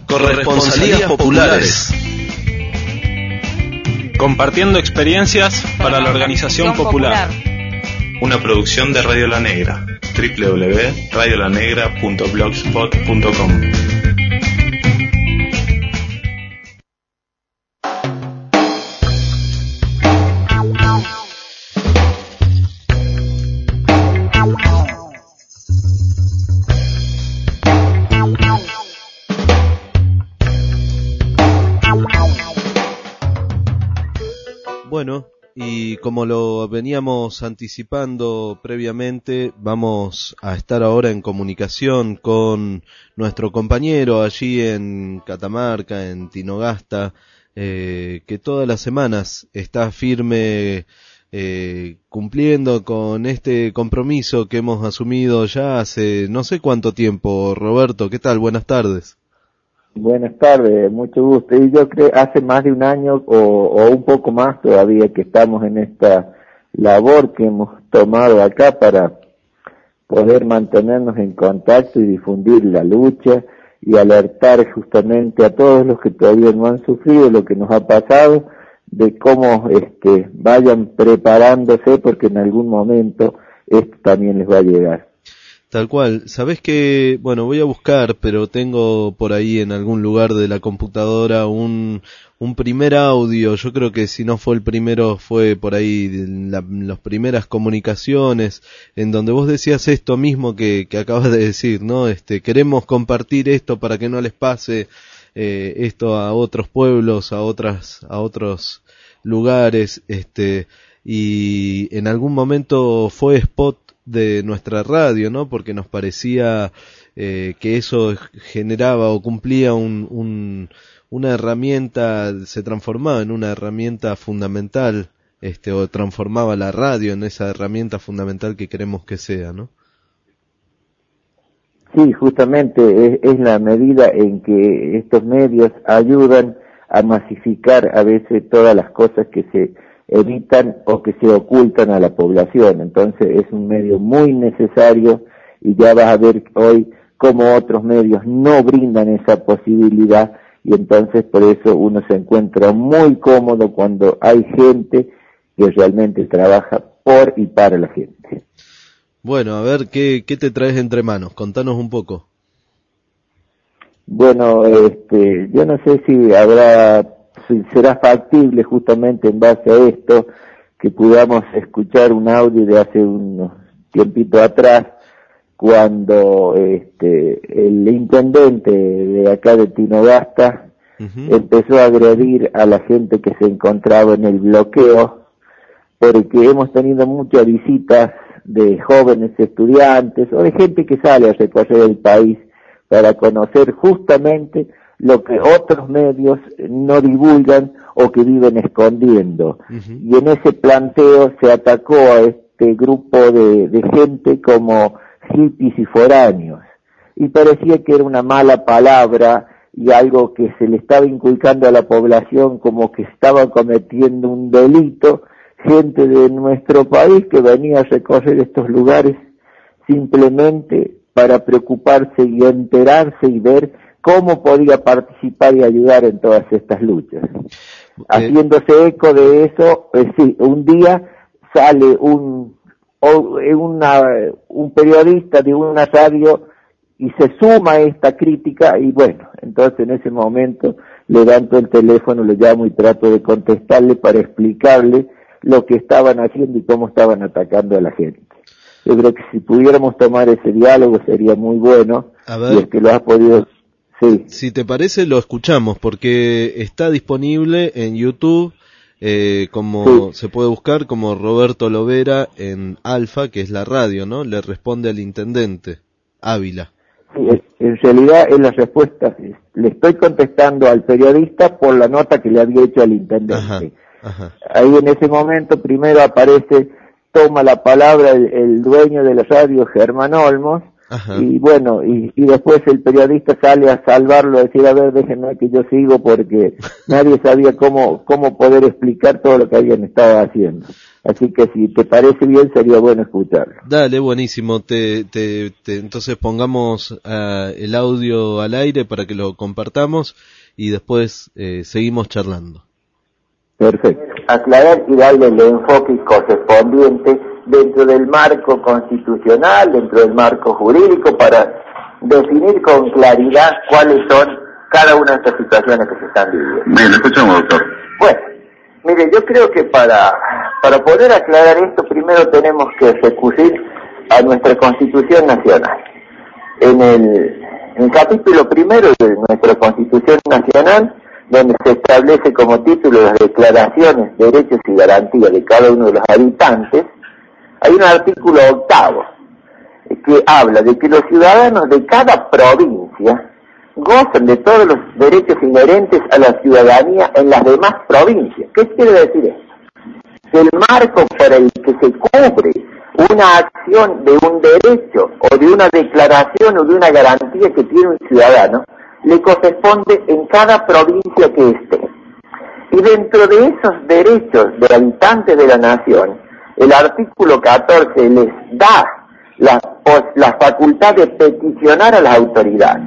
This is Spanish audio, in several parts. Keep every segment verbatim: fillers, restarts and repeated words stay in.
Corresponsalías populares. Compartiendo experiencias para la organización popular. Una producción de Radio La Negra. doble u doble u doble u punto radio la negra punto blogspot punto com. Bueno, y como lo veníamos anticipando previamente, vamos a estar ahora en comunicación con nuestro compañero allí en Catamarca, en Tinogasta, eh, que todas las semanas está firme eh, cumpliendo con este compromiso que hemos asumido ya hace no sé cuánto tiempo. Roberto, ¿qué tal? Buenas tardes. Buenas tardes, mucho gusto. Y yo creo hace más de un año o, o un poco más todavía que estamos en esta labor que hemos tomado acá para poder mantenernos en contacto y difundir la lucha y alertar justamente a todos los que todavía no han sufrido lo que nos ha pasado, de cómo este vayan preparándose porque en algún momento esto también les va a llegar. Tal cual. Sabés que, bueno, voy a buscar, pero tengo por ahí en algún lugar de la computadora un un primer audio. Yo creo que si no fue el primero, fue por ahí la, las primeras comunicaciones, en donde vos decías esto mismo que, que acabas de decir, ¿no? Este, queremos compartir esto para que no les pase eh, esto a otros pueblos, a otras, a otros lugares, este, y en algún momento fue spot de nuestra radio, ¿no? Porque nos parecía eh, que eso generaba o cumplía un, un, una herramienta, se transformaba en una herramienta fundamental, este, o transformaba la radio en esa herramienta fundamental que queremos que sea, ¿no? Sí, justamente es, es la medida en que estos medios ayudan a masificar a veces todas las cosas que se evitan o que se ocultan a la población. Entonces es un medio muy necesario y ya vas a ver hoy cómo otros medios no brindan esa posibilidad y entonces por eso uno se encuentra muy cómodo cuando hay gente que realmente trabaja por y para la gente. Bueno, a ver, ¿qué, qué te traes entre manos? Contanos un poco. Bueno, este, yo no sé si habrá si será factible justamente en base a esto que podamos escuchar un audio de hace unos tiempitos atrás cuando este el intendente de acá de Tinogasta uh-huh. empezó a agredir a la gente que se encontraba en el bloqueo, porque hemos tenido muchas visitas de jóvenes estudiantes o de gente que sale a recorrer el país para conocer justamente lo que otros medios no divulgan o que viven escondiendo. Uh-huh. Y en ese planteo se atacó a este grupo de, de gente como hippies y foráneos. Y parecía que era una mala palabra y algo que se le estaba inculcando a la población como que estaba cometiendo un delito, gente de nuestro país que venía a recorrer estos lugares simplemente para preocuparse y enterarse y ver cómo podía participar y ayudar en todas estas luchas. Eh, Haciéndose eco de eso, pues sí, un día sale un o, una, un periodista de una radio y se suma a esta crítica y bueno, entonces en ese momento levanto el teléfono, lo llamo y trato de contestarle para explicarle lo que estaban haciendo y cómo estaban atacando a la gente. Yo creo que si pudiéramos tomar ese diálogo sería muy bueno. A ver. Y es que lo has podido. Sí. Si te parece, lo escuchamos, porque está disponible en YouTube, eh, como sí. se puede buscar como Roberto Lovera en Alfa, que es la radio, ¿no? Le responde al intendente Ávila. Sí, en realidad es la respuesta. Le estoy contestando al periodista por la nota que le había hecho al intendente. Ajá, ajá. Ahí en ese momento primero aparece, toma la palabra el, el dueño de la radio, Germán Olmos, Ajá. Y bueno, y, y después el periodista sale a salvarlo, a decir, a ver, déjenme que yo sigo, porque nadie sabía cómo, cómo poder explicar todo lo que habían estado haciendo. Así que si te parece bien, sería bueno escucharlo. Dale, buenísimo. Te, te, te, entonces pongamos uh, el audio al aire para que lo compartamos y después eh, seguimos charlando. Perfecto. Aclarar y darle el enfoque correspondiente dentro del marco constitucional, dentro del marco jurídico, para definir con claridad cuáles son cada una de estas situaciones que se están viviendo. Bien, escuchamos, doctor. Bueno, mire, yo creo que para, para poder aclarar esto, primero tenemos que recurrir a nuestra Constitución Nacional. En el, en el capítulo primero de nuestra Constitución Nacional, donde se establece como título las declaraciones, derechos y garantías de cada uno de los habitantes, hay un artículo octavo que habla de que los ciudadanos de cada provincia gozan de todos los derechos inherentes a la ciudadanía en las demás provincias. ¿Qué quiere decir esto? Que el marco por el que se cubre una acción de un derecho o de una declaración o de una garantía que tiene un ciudadano le corresponde en cada provincia que esté. Y dentro de esos derechos de habitantes de la nación, el artículo catorce les da la, la facultad de peticionar a las autoridades.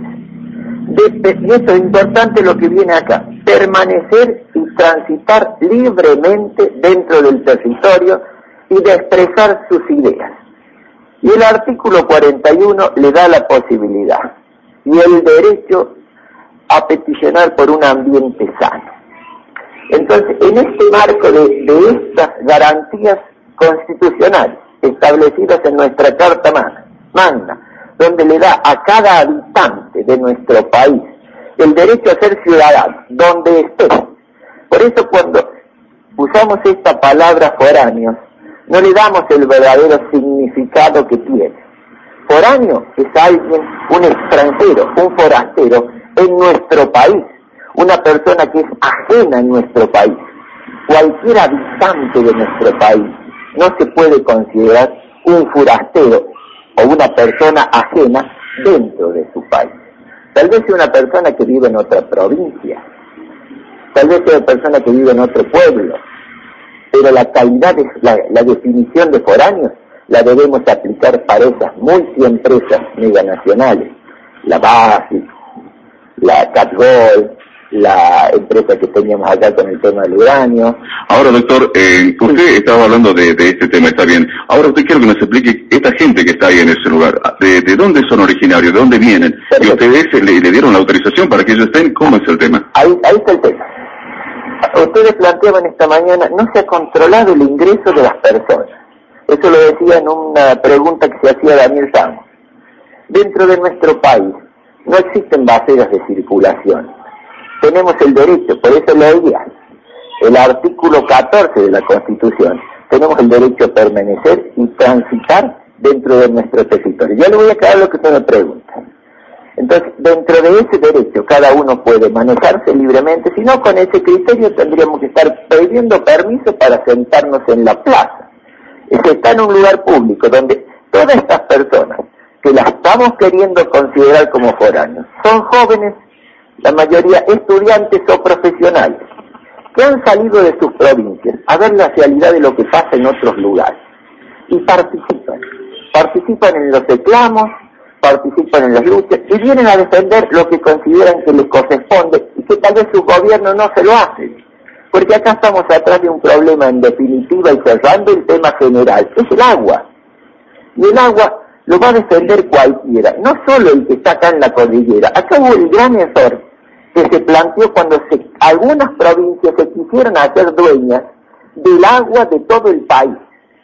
De, y esto es importante lo que viene acá, permanecer y transitar libremente dentro del territorio y de expresar sus ideas. Y el artículo cuarenta y uno le da la posibilidad y el derecho a peticionar por un ambiente sano. Entonces, en este marco de, de estas garantías constitucionales establecidas en nuestra Carta Magna, donde le da a cada habitante de nuestro país el derecho a ser ciudadano, donde esté. Por eso cuando usamos esta palabra foráneos, no le damos el verdadero significado que tiene. Foráneo es alguien, un extranjero, un forastero en nuestro país, una persona que es ajena en nuestro país. Cualquier habitante de nuestro país no se puede considerar un forastero o una persona ajena dentro de su país. Tal vez sea una persona que vive en otra provincia, tal vez sea una persona que vive en otro pueblo, pero la calidad, de, la, la definición de foráneos la debemos aplicar para esas multiempresas meganacionales, la BASF, la Catgol, la empresa que teníamos acá con el tema del uranio. Ahora, doctor, eh, usted sí. estaba hablando de, de este tema, está bien. Ahora usted quiero que nos explique esta gente que está ahí en ese lugar, ¿de, de dónde son originarios, de dónde vienen? Perfecto. Y ustedes le, le dieron la autorización para que ellos estén, ¿cómo es el tema? Ahí, ahí está el tema. Ustedes planteaban esta mañana, no se ha controlado el ingreso de las personas. Eso lo decía en una pregunta que se hacía Daniel Ramos. Dentro de nuestro país no existen barreras de circulación. Tenemos el derecho, por eso leía el artículo catorce de la Constitución, tenemos el derecho a permanecer y transitar dentro de nuestro territorio. Ya le voy a aclarar lo que usted me pregunta. Entonces, dentro de ese derecho, cada uno puede manejarse libremente, si no, con ese criterio tendríamos que estar pidiendo permiso para sentarnos en la plaza. Se está en un lugar público donde todas estas personas que las estamos queriendo considerar como foráneos son jóvenes, la mayoría estudiantes o profesionales, que han salido de sus provincias a ver la realidad de lo que pasa en otros lugares y participan, participan en los reclamos, participan en las luchas y vienen a defender lo que consideran que les corresponde y que tal vez su gobierno no se lo hace, porque acá estamos atrás de un problema en definitiva y cerrando el tema general, es el agua, y el agua lo va a defender cualquiera, no solo el que está acá en la cordillera. Acá hubo el gran error que se planteó cuando se, algunas provincias se quisieron hacer dueñas del agua de todo el país.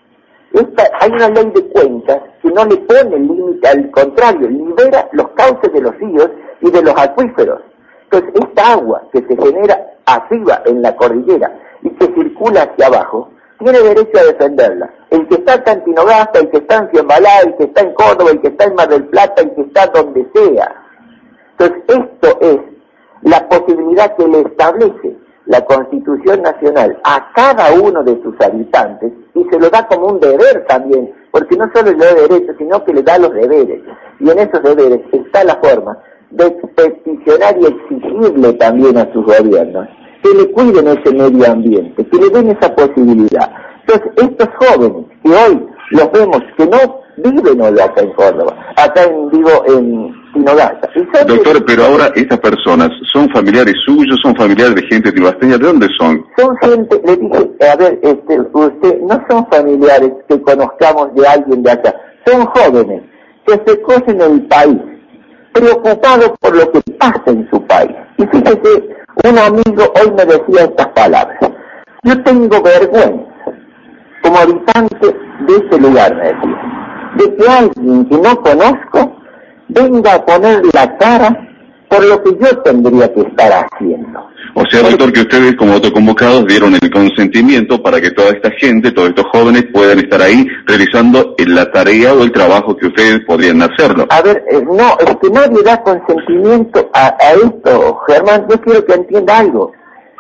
Esta, hay una ley de cuencas que no le pone límite, al contrario, libera los cauces de los ríos y de los acuíferos. Entonces, esta agua que se genera arriba en la cordillera y que circula hacia abajo, tiene derecho a defenderla. El que está acá en Tinogasta, el que está en Ciembalá, el que está en Córdoba, el que está en Mar del Plata, el que está donde sea. Entonces, esto es la posibilidad que le establece la Constitución Nacional a cada uno de sus habitantes y se lo da como un deber también porque no solo le da derechos, sino que le da los deberes, y en esos deberes está la forma de peticionar y exigirle también a sus gobiernos que le cuiden ese medio ambiente, que le den esa posibilidad. Entonces, estos jóvenes que hoy los vemos que no viven hoy acá en Córdoba, acá en, digo, en Tinogasta. Doctor, de... pero ahora estas personas, ¿son familiares suyos, son familiares de gente tibasteña? ¿De dónde son? Son gente, le dije, a ver, este, usted, no son familiares que conozcamos de alguien de acá, son jóvenes que se cosen en el país, preocupados por lo que pasa en su país. Y fíjese, un amigo hoy me decía estas palabras: yo tengo vergüenza, como habitante de este lugar, me decía, de que alguien que no conozco venga a poner la cara por lo que yo tendría que estar haciendo. O sea, doctor, que ustedes como autoconvocados dieron el consentimiento para que toda esta gente, todos estos jóvenes puedan estar ahí realizando la tarea o el trabajo que ustedes podrían hacerlo. A ver, eh, no, es que nadie da consentimiento a, a esto, Germán. Yo quiero que entienda algo.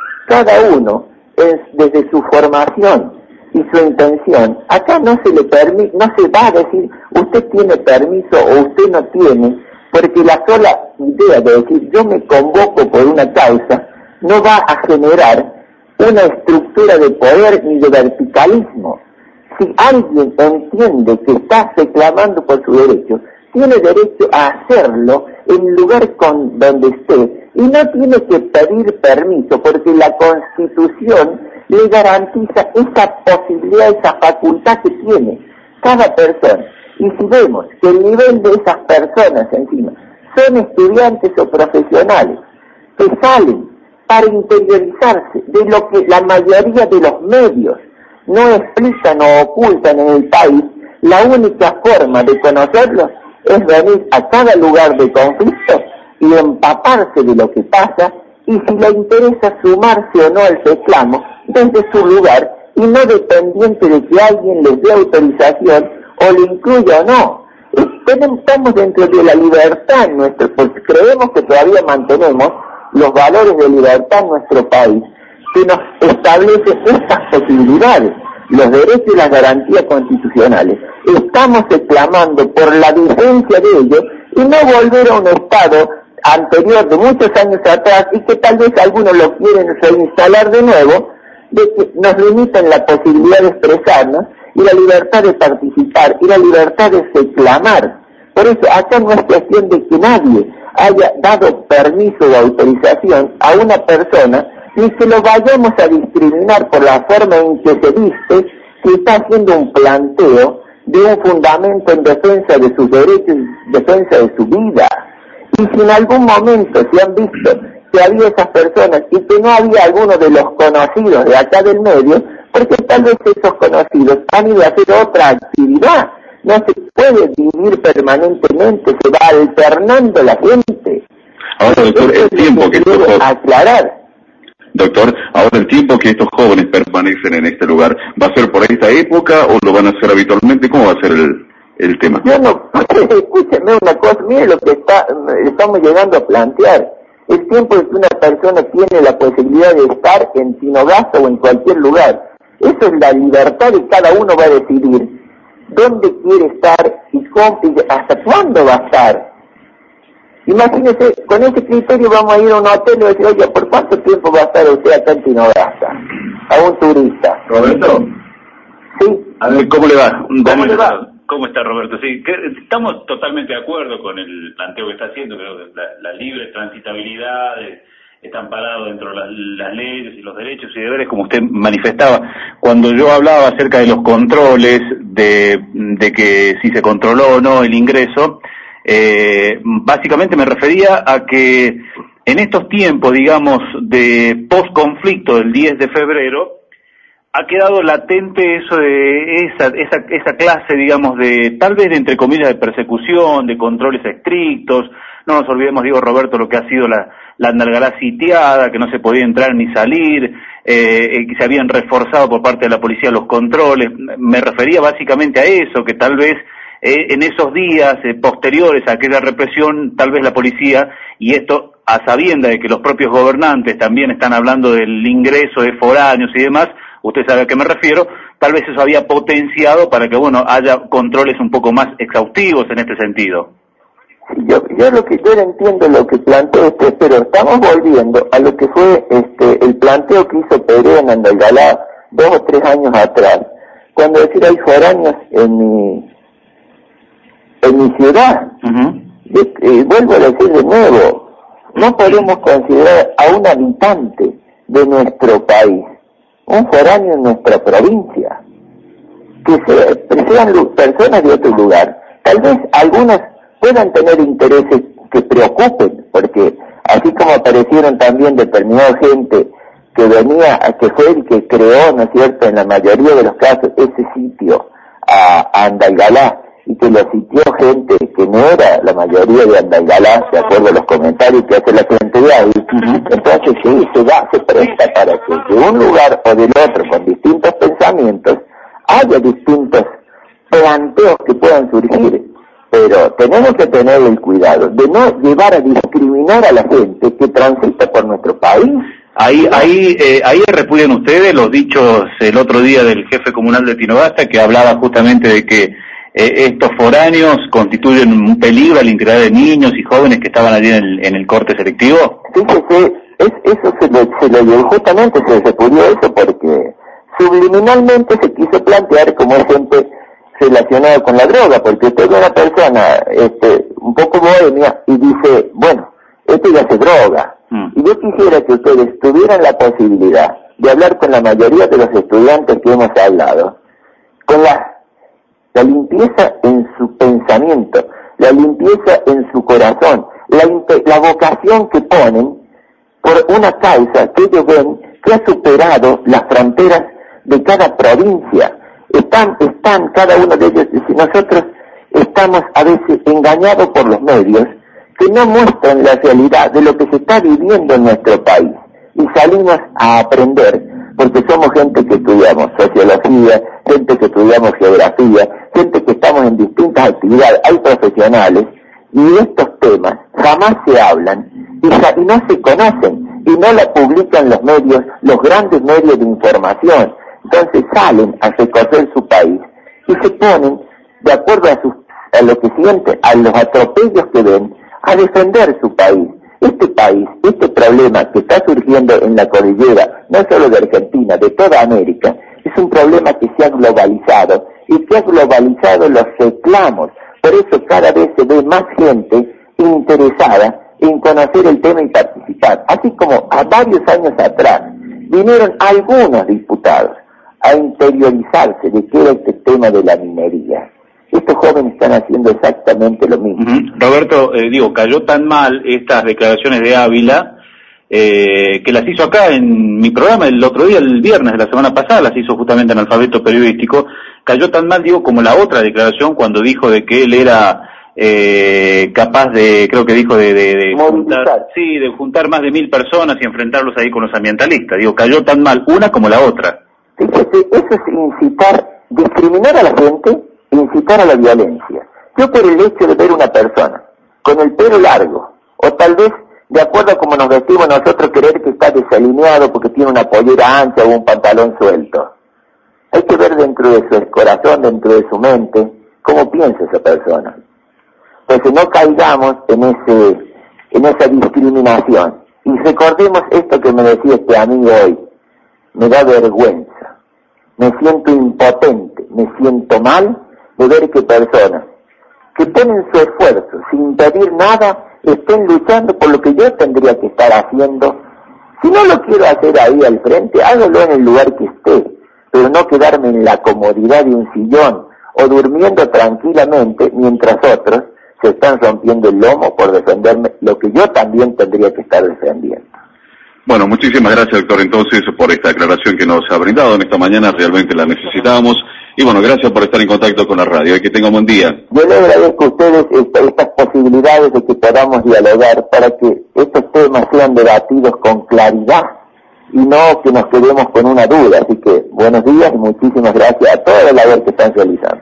Cada uno, es, desde su formación y su intención, acá no se le permite, no se va a decir usted tiene permiso o usted no tiene, porque la sola idea de decir yo me convoco por una causa no va a generar una estructura de poder ni de verticalismo. Si alguien entiende que está reclamando por su derecho, tiene derecho a hacerlo en el lugar con donde esté y no tiene que pedir permiso, porque la Constitución le garantiza esa posibilidad, esa facultad que tiene cada persona. Y si vemos que el nivel de esas personas encima son estudiantes o profesionales que salen para interiorizarse de lo que la mayoría de los medios no explican o ocultan en el país, la única forma de conocerlos es venir a cada lugar de conflicto y empaparse de lo que pasa, y si le interesa sumarse o no al reclamo desde su lugar y no dependiente de que alguien les dé autorización o le incluya o no. Estamos dentro de la libertad nuestro, porque creemos que todavía mantenemos los valores de libertad en nuestro país, que nos establecen estas posibilidades, los derechos y las garantías constitucionales. Estamos reclamando por la vigencia de ellos y no volver a un estado anterior de muchos años atrás, y que tal vez algunos lo quieren reinstalar de nuevo, de que nos limitan la posibilidad de expresarnos y la libertad de participar y la libertad de reclamar. Por eso acá no es cuestión de que nadie haya dado permiso o autorización a una persona, ni que lo vayamos a discriminar por la forma en que se viste, si está haciendo un planteo de un fundamento en defensa de sus derechos y defensa de su vida. Y si en algún momento se han visto que había esas personas y que no había alguno de los conocidos de acá del medio, porque tal vez esos conocidos han ido a hacer otra actividad. No se puede vivir permanentemente, se va alternando la gente. Ahora, doctor, el tiempo que estos jóvenes... aclarar. Doctor, ahora el tiempo que estos jóvenes permanecen en este lugar, ¿va a ser por esta época o lo van a hacer habitualmente? ¿Cómo va a ser el, el tema? Yo no... Escúcheme una cosa, mire lo que está, estamos llegando a plantear. El tiempo es que una persona tiene la posibilidad de estar en Tinogasta o en cualquier lugar. Eso es la libertad y cada uno va a decidir dónde quiere estar y cómo, y hasta cuándo va a estar. Imagínese, con ese criterio vamos a ir a un hotel y decir, oye, ¿por cuánto tiempo va a estar usted acá en Tinogasta? A un turista. ¿Roberto? Sí. A ver, ¿cómo le va? ¿Cómo le va? ¿Cómo está, Roberto? Sí, que estamos totalmente de acuerdo con el planteo que está haciendo. Creo que la, la libre transitabilidad eh, está amparado dentro de las, las leyes y los derechos y deberes, como usted manifestaba. Cuando yo hablaba acerca de los controles, de, de que si se controló o no el ingreso, eh, básicamente me refería a que en estos tiempos, digamos, de post-conflicto del diez de febrero, ha quedado latente eso de esa, esa, esa clase, digamos, de, tal vez de, entre comillas, de persecución, de controles estrictos. No nos olvidemos, digo, Roberto, lo que ha sido la, la Andalgalá sitiada, que no se podía entrar ni salir, eh, que se habían reforzado por parte de la policía los controles. Me refería básicamente a eso, que tal vez eh, en esos días eh, posteriores a aquella represión, tal vez la policía, y esto a sabienda de que los propios gobernantes también están hablando del ingreso de foráneos y demás, usted sabe a qué me refiero, tal vez eso había potenciado para que, bueno, haya controles un poco más exhaustivos en este sentido. Yo, yo lo que yo entiendo lo que planteó usted, pero estamos volviendo a lo que fue este el planteo que hizo Perea en Andalgalá dos o tres años atrás, cuando decir hay foráneos en mi en mi ciudad. Uh-huh. Yo, eh, vuelvo a decir de nuevo, no podemos considerar a un habitante de nuestro país un foráneo en nuestra provincia, que sea, sean personas de otro lugar. Tal vez algunas puedan tener intereses que preocupen, porque así como aparecieron también determinada gente que venía, que fue el que creó, ¿no es cierto?, en la mayoría de los casos, ese sitio a, a Andalgalá, y que lo sitió gente que no era la mayoría de Andalgalá, de acuerdo a los comentarios que hace la gente de ahí. Entonces sí, se da, se presta para que de un lugar o del otro, con distintos pensamientos, haya distintos planteos que puedan surgir. Pero tenemos que tener el cuidado de no llevar a discriminar a la gente que transita por nuestro país. Ahí, ahí, eh, ahí repudian ustedes los dichos el otro día del jefe comunal de Tinogasta, que hablaba justamente de que eh, estos foráneos constituyen un peligro al integrar de niños y jóvenes que estaban allí en el, en el corte selectivo. Fíjese, es, eso se lo, se lo llevó, justamente se repudió eso porque subliminalmente se quiso plantear como gente relacionada con la droga, porque usted es una persona este, un poco bohemia y dice, bueno, esto ya se droga. Mm. Y yo quisiera que ustedes tuvieran la posibilidad de hablar con la mayoría de los estudiantes que hemos hablado, con la, la limpieza en su pensamiento, la limpieza en su corazón, la, la vocación que ponen por una causa que ellos ven que ha superado las fronteras de cada provincia. Están, están cada uno de ellos, si nosotros estamos a veces engañados por los medios que no muestran la realidad de lo que se está viviendo en nuestro país, y salimos a aprender, porque somos gente que estudiamos sociología, gente que estudiamos geografía, gente que estamos en distintas actividades, hay profesionales, y estos temas jamás se hablan, y, y no se conocen, y no la publican los medios, los grandes medios de información. Entonces salen a recorrer su país y se ponen, de acuerdo a, sus, a lo que sienten, a los atropellos que ven, a defender su país. Este país, este problema que está surgiendo en la cordillera, no solo de Argentina, de toda América, es un problema que se ha globalizado y que ha globalizado los reclamos. Por eso cada vez se ve más gente interesada en conocer el tema y participar. Así como a varios años atrás vinieron algunos diputados a interiorizarse de qué era este tema de la minería. Estos jóvenes están haciendo exactamente lo mismo. Uh-huh. Roberto, eh, digo, cayó tan mal estas declaraciones de Ávila, eh, que las hizo acá en mi programa el otro día, el viernes de la semana pasada, las hizo justamente en Alfabeto Periodístico. Cayó tan mal, digo, como la otra declaración cuando dijo de que él era eh, capaz de, creo que dijo de, de, de juntar, sí, de juntar más de mil personas y enfrentarlos ahí con los ambientalistas. Digo, cayó tan mal una como la otra. Fíjate, eso es incitar, discriminar a la gente, incitar a la violencia. Yo por el hecho de ver una persona con el pelo largo, o tal vez de acuerdo a como nos vestimos nosotros, creer que está desalineado porque tiene una pollera ancha o un pantalón suelto. Hay que ver dentro de su corazón, dentro de su mente, cómo piensa esa persona. Entonces no caigamos en ese, en esa discriminación. Y recordemos esto que me decía este amigo hoy. Me da vergüenza, me siento impotente, me siento mal de ver que personas que ponen su esfuerzo sin pedir nada estén luchando por lo que yo tendría que estar haciendo. Si no lo quiero hacer ahí al frente, hágalo en el lugar que esté, pero no quedarme en la comodidad de un sillón o durmiendo tranquilamente mientras otros se están rompiendo el lomo por defenderme lo que yo también tendría que estar defendiendo. Bueno, muchísimas gracias, doctor, entonces, por esta aclaración que nos ha brindado en esta mañana. Realmente la necesitábamos. Y bueno, gracias por estar en contacto con la radio. Y que tenga un buen día. Yo le agradezco a ustedes esta, estas posibilidades de que podamos dialogar para que estos temas sean debatidos con claridad y no que nos quedemos con una duda. Así que buenos días y muchísimas gracias a toda la labor que están realizando.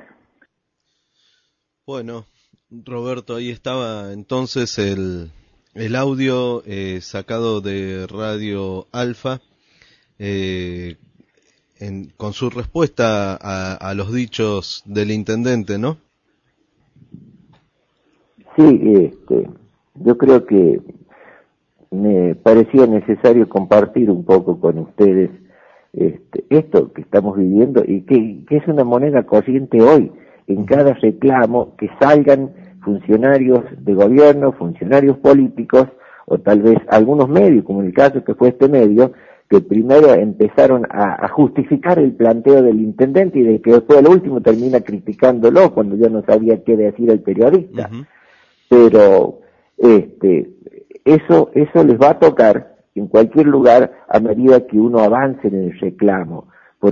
Bueno, Roberto, ahí estaba entonces el... El audio eh, sacado de Radio Alfa, eh, en, con su respuesta a, a los dichos del intendente, ¿no? Sí, este, yo creo que me parecía necesario compartir un poco con ustedes este, esto que estamos viviendo y que, que es una moneda corriente hoy. En cada reclamo que salgan funcionarios de gobierno, funcionarios políticos, o tal vez algunos medios, como en el caso que fue este medio, que primero empezaron a, a justificar el planteo del intendente y de que después al último termina criticándolo cuando ya no sabía qué decir el periodista. Uh-huh. Pero este eso eso les va a tocar en cualquier lugar a medida que uno avance en el reclamo,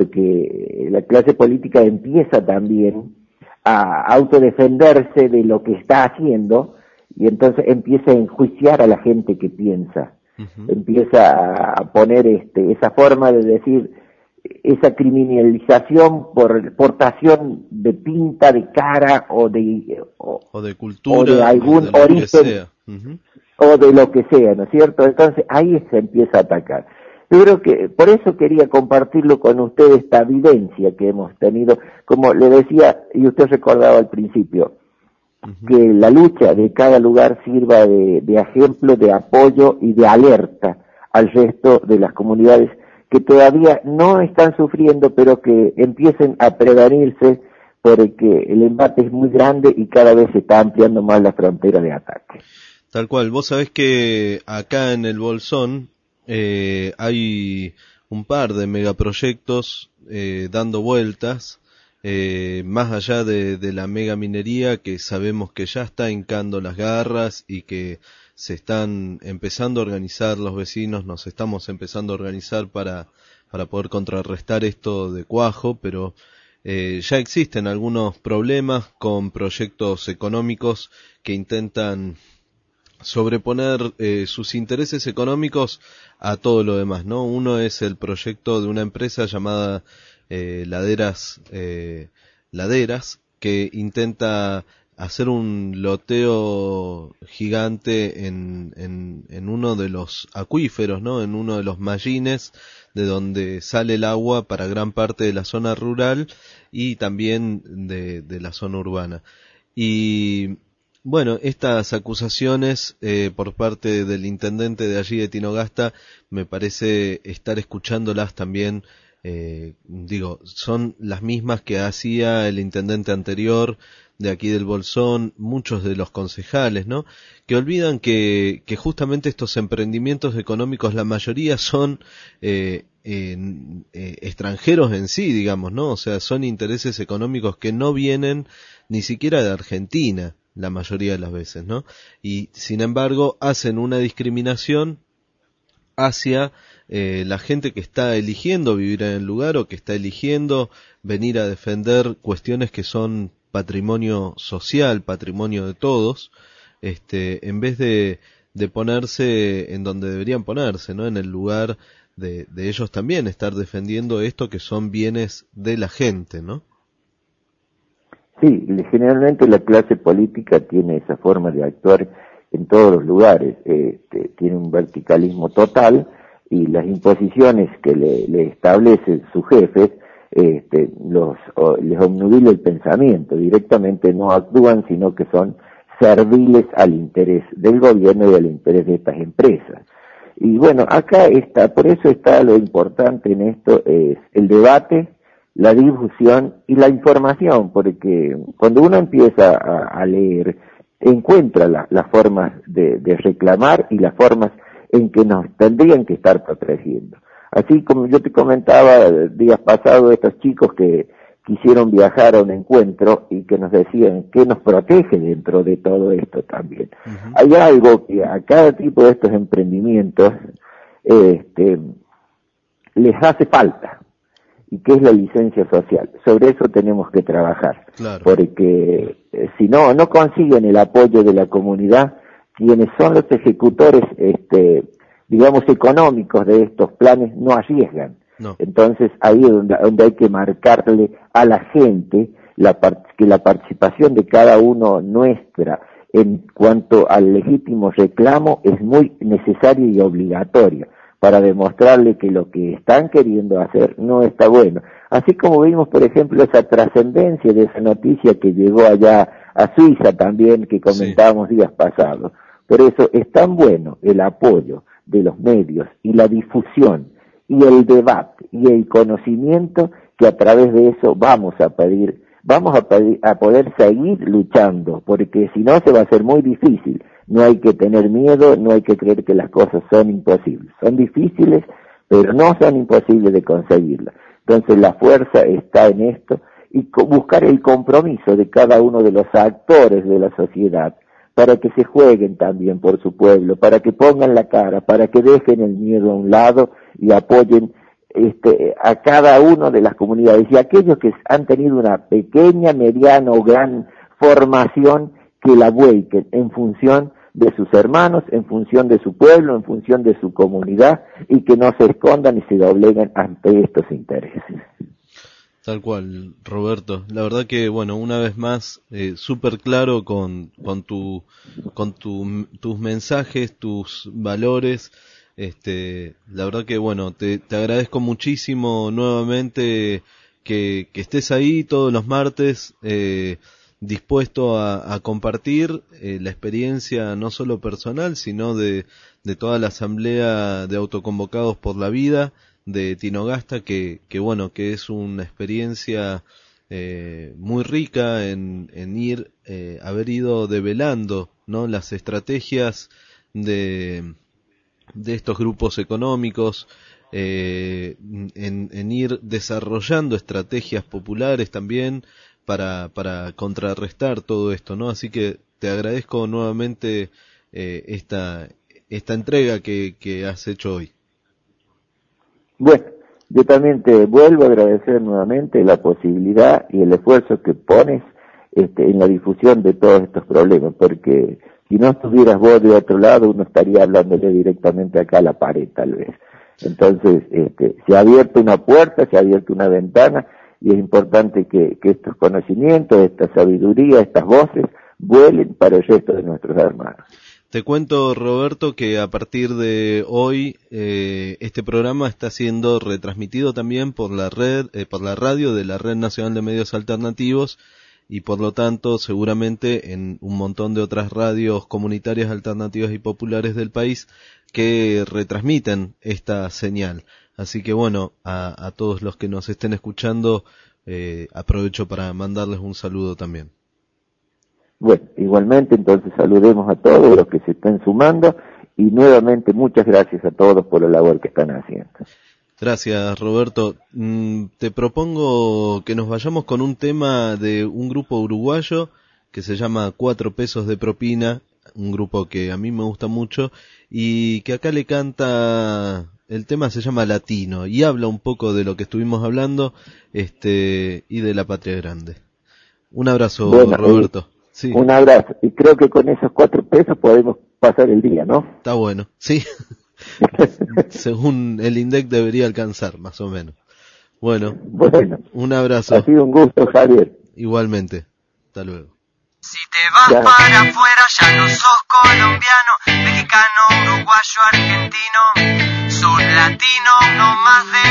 porque la clase política empieza también a autodefenderse de lo que está haciendo y entonces empieza a enjuiciar a la gente que piensa. Uh-huh. Empieza a poner este esa forma de decir, esa criminalización por portación de pinta, de cara o de o, o de cultura o de algún de origen uh-huh. o de lo que sea, ¿no es cierto? Entonces ahí se empieza a atacar. Yo creo que por eso quería compartirlo con ustedes, esta vivencia que hemos tenido, como le decía y usted recordaba al principio, uh-huh. que la lucha de cada lugar sirva de, de ejemplo, de apoyo y de alerta al resto de las comunidades que todavía no están sufriendo, pero que empiecen a prevenirse porque el embate es muy grande y cada vez se está ampliando más la frontera de ataque. Tal cual. Vos sabés que acá en el Bolsón eh, hay un par de megaproyectos eh, dando vueltas, eh, más allá de, de la mega minería que sabemos que ya está hincando las garras y que se están empezando a organizar los vecinos, nos estamos empezando a organizar para, para poder contrarrestar esto de cuajo, pero eh, ya existen algunos problemas con proyectos económicos que intentan sobreponer eh, sus intereses económicos a todo lo demás, ¿no? Uno es el proyecto de una empresa llamada eh, Laderas, eh, Laderas, que intenta hacer un loteo gigante en, en, en uno de los acuíferos, ¿no? En uno de los mallines de donde sale el agua para gran parte de la zona rural y también de, de la zona urbana. Y bueno, estas acusaciones eh, por parte del intendente de allí de Tinogasta, me parece estar escuchándolas también, eh, digo, son las mismas que hacía el intendente anterior de aquí del Bolsón, muchos de los concejales, ¿no? Que olvidan que, que justamente estos emprendimientos económicos, la mayoría son eh, en, eh, extranjeros en sí, digamos, ¿no? O sea, son intereses económicos que no vienen ni siquiera de Argentina, la mayoría de las veces, ¿no? Y sin embargo hacen una discriminación hacia eh, la gente que está eligiendo vivir en el lugar o que está eligiendo venir a defender cuestiones que son patrimonio social, patrimonio de todos, este, en vez de, de ponerse en donde deberían ponerse, ¿no? En el lugar de, de ellos también estar defendiendo esto que son bienes de la gente, ¿no? Sí, generalmente la clase política tiene esa forma de actuar en todos los lugares, este, tiene un verticalismo total y las imposiciones que le, le establecen sus jefes este, los, o, les obnubila el pensamiento, directamente no actúan sino que son serviles al interés del gobierno y al interés de estas empresas. Y bueno, acá está, por eso está lo importante en esto, es el debate, la difusión y la información, porque cuando uno empieza a, a leer, encuentra la, las formas de, de reclamar y las formas en que nos tendrían que estar protegiendo. Así como yo te comentaba días pasados, estos chicos que quisieron viajar a un encuentro y que nos decían que nos protege dentro de todo esto también. Uh-huh. Hay algo que a cada tipo de estos emprendimientos este, les hace falta, y que es la licencia social. Sobre eso tenemos que trabajar, claro. Porque eh, si no, no consiguen el apoyo de la comunidad, quienes son los ejecutores, este, digamos, económicos de estos planes, no arriesgan. No. Entonces ahí es donde, donde hay que marcarle a la gente la que la participación de cada uno nuestra en cuanto al legítimo reclamo es muy necesaria y obligatoria, para demostrarle que lo que están queriendo hacer no está bueno. Así como vimos, por ejemplo, esa trascendencia de esa noticia que llegó allá a Suiza también, que comentábamos sí. días pasados. Por eso es tan bueno el apoyo de los medios y la difusión y el debate y el conocimiento, que a través de eso vamos a pedir, vamos a, pedir, a poder seguir luchando, porque si no se va a hacer muy difícil. No hay que tener miedo, no hay que creer que las cosas son imposibles. Son difíciles, pero no son imposibles de conseguirlas. Entonces la fuerza está en esto, y co- buscar el compromiso de cada uno de los actores de la sociedad, para que se jueguen también por su pueblo, para que pongan la cara, para que dejen el miedo a un lado y apoyen este, a cada una de las comunidades. Y aquellos que han tenido una pequeña, mediana o gran formación, que la vuelquen en función de sus hermanos, en función de su pueblo, en función de su comunidad, y que no se escondan y se dobleguen ante estos intereses. Tal cual, Roberto. La verdad que, bueno, una vez más, eh, súper claro con, con tu, con tu, tus mensajes, tus valores. Este, la verdad que, bueno, te, te agradezco muchísimo nuevamente que, que estés ahí todos los martes, eh, dispuesto a, a compartir eh, la experiencia no solo personal, sino de, de toda la asamblea de autoconvocados por la vida de Tinogasta, que, que bueno, que es una experiencia eh, muy rica en, en ir, eh, haber ido develando, ¿no?, las estrategias de, de estos grupos económicos, eh, en, en ir desarrollando estrategias populares también, para para contrarrestar todo esto, ¿no? Así que te agradezco nuevamente eh, esta esta entrega que, que has hecho hoy. Bueno, yo también te vuelvo a agradecer nuevamente la posibilidad y el esfuerzo que pones este, en la difusión de todos estos problemas, porque si no estuvieras vos de otro lado, uno estaría hablándole directamente acá a la pared, tal vez. Entonces, este, se ha abierto una puerta, se ha abierto una ventana, y es importante que, que estos conocimientos, esta sabiduría, estas voces, vuelen para el resto de nuestros hermanos. Te cuento, Roberto, que a partir de hoy eh, este programa está siendo retransmitido también por la red, eh, por la radio de la Red Nacional de Medios Alternativos, y por lo tanto seguramente en un montón de otras radios comunitarias, alternativas y populares del país que retransmiten esta señal. Así que bueno, a, a todos los que nos estén escuchando, eh, aprovecho para mandarles un saludo también. Bueno, igualmente entonces saludemos a todos los que se estén sumando, y nuevamente muchas gracias a todos por la labor que están haciendo. Gracias, Roberto. Mm, te propongo que nos vayamos con un tema de un grupo uruguayo que se llama Cuatro Pesos de Propina, un grupo que a mí me gusta mucho y que acá le canta... El tema se llama Latino y habla un poco de lo que estuvimos hablando, este, y de la patria grande. Un abrazo, bueno, Roberto. Sí. Un abrazo. Y creo que con esos cuatro pesos podemos pasar el día, ¿no? Está bueno, sí. Según el INDEC debería alcanzar, más o menos. Bueno, bueno, un abrazo. Ha sido un gusto, Javier. Igualmente. Hasta luego. Si te vas ya. para afuera ya no sos colombiano, mexicano, uruguayo, argentino, sos latino, no más de